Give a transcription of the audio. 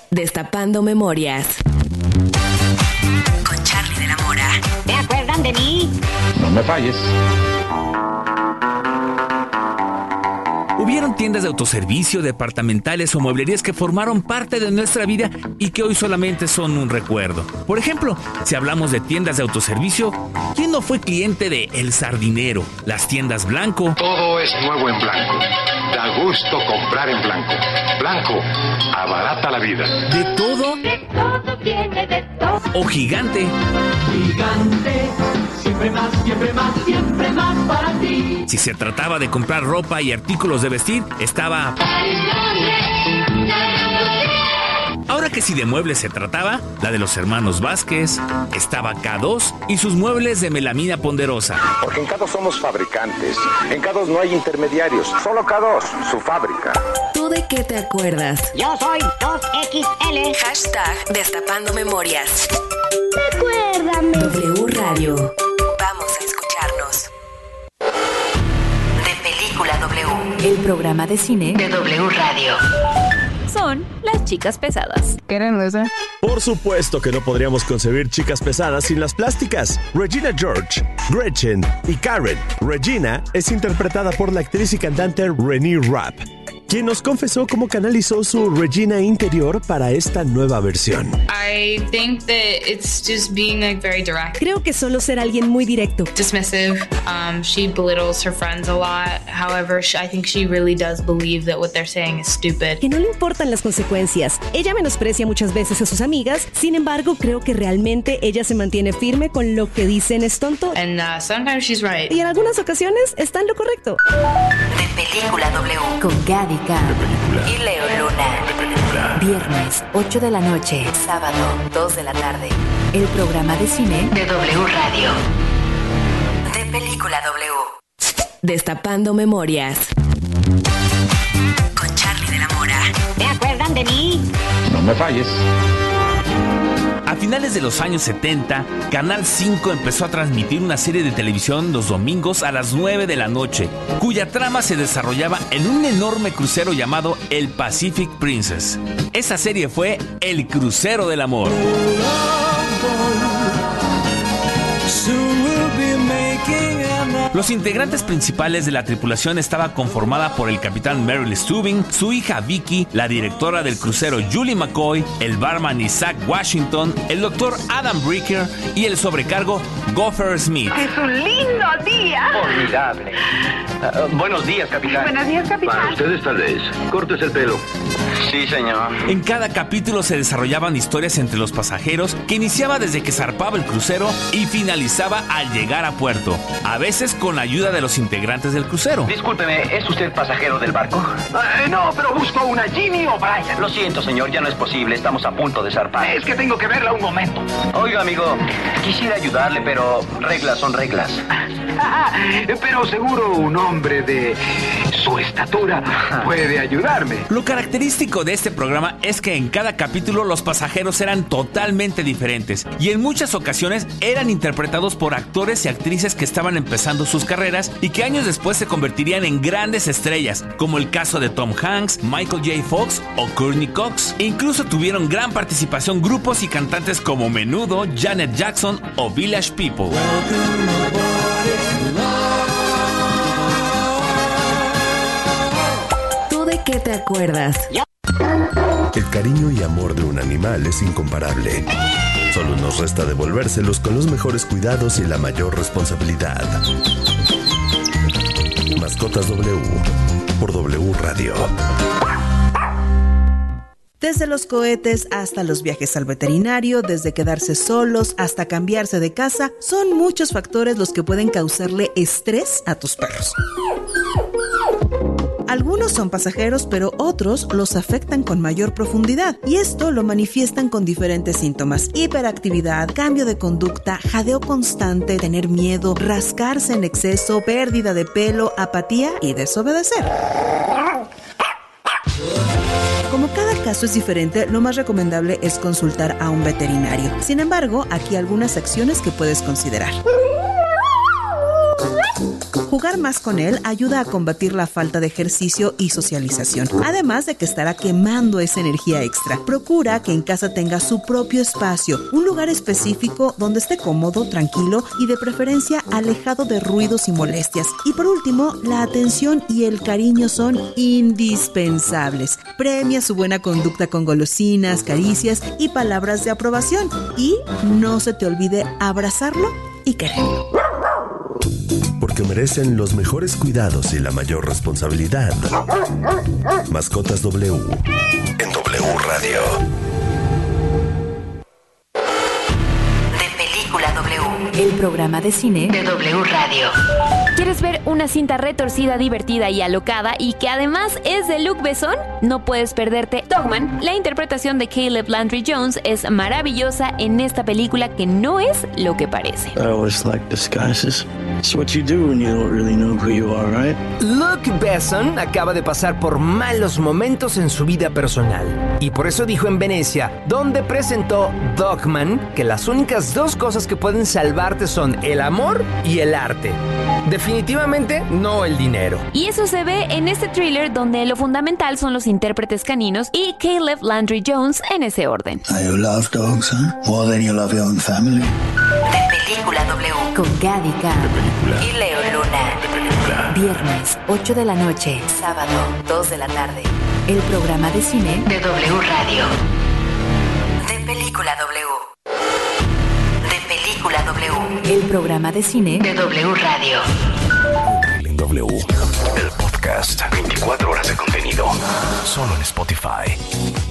Destapando Memorias. Con Charlie de la Mora. ¿Se acuerdan de mí? No me falles. Hubieron tiendas de autoservicio, departamentales o mueblerías que formaron parte de nuestra vida y que hoy solamente son un recuerdo. Por ejemplo, si hablamos de tiendas de autoservicio, ¿quién no fue cliente de El Sardinero, las tiendas Blanco? Todo es nuevo en Blanco. Da gusto comprar en Blanco. Blanco, abarata la vida. ¿De todo? De todo tiene de todo. ¿O Gigante? Gigante, siempre más, siempre más, siempre más para ti. Si se trataba de comprar ropa y artículos de vestir, estaba... Ahora que si de muebles se trataba, la de los hermanos Vázquez, estaba K2 y sus muebles de melamina ponderosa. Porque en K2 somos fabricantes. En K2 no hay intermediarios. Solo K2, su fábrica. ¿Tú de qué te acuerdas? Yo soy 2XL. Hashtag Destapando Memorias. Recuérdame. W Radio. Vamos a escucharnos. De Película W. El programa de cine de W Radio. Son las chicas pesadas. Por supuesto que no podríamos concebir chicas pesadas sin las plásticas. Regina George, Gretchen y Karen. Regina es interpretada por la actriz y cantante Renee Rapp, quien nos confesó cómo canalizó su Regina interior para esta nueva versión. I think that it's just being like very direct. Creo que solo ser alguien muy directo. Dismissive. She belittles her friends a lot. However, I think she really does believe that what they're saying is stupid. Que no le importan las consecuencias. Ella menosprecia muchas veces a sus amigas, sin embargo, creo que realmente ella se mantiene firme con lo que dicen es tonto. And sometimes she's right. Y en algunas ocasiones está en lo correcto. De Película W. Con Gaby y Leo Luna. Viernes, 8 de la noche. Sábado, 2 de la tarde. El programa de cine de W Radio. De Película W. Destapando Memorias. Con Charlie de la Mora. ¿Se acuerdan de mí? No me falles. A finales de los años 70, Canal 5 empezó a transmitir una serie de televisión los domingos a las 9 de la noche, cuya trama se desarrollaba en un enorme crucero llamado el Pacific Princess. Esa serie fue El Crucero del Amor. Los integrantes principales de la tripulación estaba conformada por el capitán Merrill Stubing, su hija Vicky, la directora del crucero Julie McCoy, el barman Isaac Washington, el doctor Adam Bricker y el sobrecargo Gopher Smith. ¡Es un lindo día! Formidable. Buenos días, capitán. Buenos días, capitán. Para ustedes tal vez. Cortes el pelo. Sí, señor. En cada capítulo se desarrollaban historias entre los pasajeros que iniciaba desde que zarpaba el crucero y finalizaba al llegar a puerto, a veces con la ayuda de los integrantes del crucero. Discúlpeme, ¿es usted pasajero del barco? No, pero busco una Ginny O'Brien. Lo siento, señor, ya no es posible. Estamos a punto de zarpar. Es que tengo que verla un momento. Oiga, amigo, quisiera ayudarle, pero reglas son reglas. Pero seguro un hombre de su estatura puede ayudarme. Lo característico de este programa es que en cada capítulo los pasajeros eran totalmente diferentes y en muchas ocasiones eran interpretados por actores y actrices que estaban empezando sus carreras y que años después se convertirían en grandes estrellas, como el caso de Tom Hanks, Michael J. Fox o Courtney Cox. E incluso tuvieron gran participación grupos y cantantes como Menudo, Janet Jackson o Village People. ¿Tú de qué te acuerdas? El cariño y amor de un animal es incomparable. Solo nos resta devolvérselos con los mejores cuidados y la mayor responsabilidad. Mascotas W por W Radio. Desde los cohetes hasta los viajes al veterinario, desde quedarse solos hasta cambiarse de casa, son muchos factores los que pueden causarle estrés a tus perros. Algunos son pasajeros, pero otros los afectan con mayor profundidad, y esto lo manifiestan con diferentes síntomas: hiperactividad, cambio de conducta, jadeo constante, tener miedo, rascarse en exceso, pérdida de pelo, apatía y desobedecer. Como cada caso es diferente, lo más recomendable es consultar a un veterinario. Sin embargo, aquí algunas acciones que puedes considerar. Jugar más con él ayuda a combatir la falta de ejercicio y socialización, además de que estará quemando esa energía extra. Procura que en casa tenga su propio espacio, un lugar específico donde esté cómodo, tranquilo y de preferencia alejado de ruidos y molestias. Y por último, la atención y el cariño son indispensables. Premia su buena conducta con golosinas, caricias y palabras de aprobación. Y no se te olvide abrazarlo y quererlo. Porque merecen los mejores cuidados y la mayor responsabilidad. Mascotas W en W Radio. De Película W, el programa de cine de W Radio. ¿Quieres ver una cinta retorcida, divertida y alocada y que además es de Luc Besson? No puedes perderte Dogman. La interpretación de Caleb Landry Jones es maravillosa en esta película que no es lo que parece. I always like disguises. It's what you do when you don't really know who you are, right? Luc Besson acaba de pasar por malos momentos en su vida personal. Y por eso dijo en Venecia, donde presentó Dogman, que las únicas dos cosas que pueden salvarte son el amor y el arte. Definitivamente no el dinero. Y eso se ve en este thriller donde lo fundamental son los intérpretes caninos y Caleb Landry Jones en ese orden. You love dogs, huh? More than you love your own family. De Película W con Gaby y Leo Luna. Viernes, 8 de la noche, sábado, 2 de la tarde. El programa de cine de W Radio. De Película W. De Película W. El programa de cine de W Radio. En W, el podcast. 24 horas de contenido. Solo en Spotify.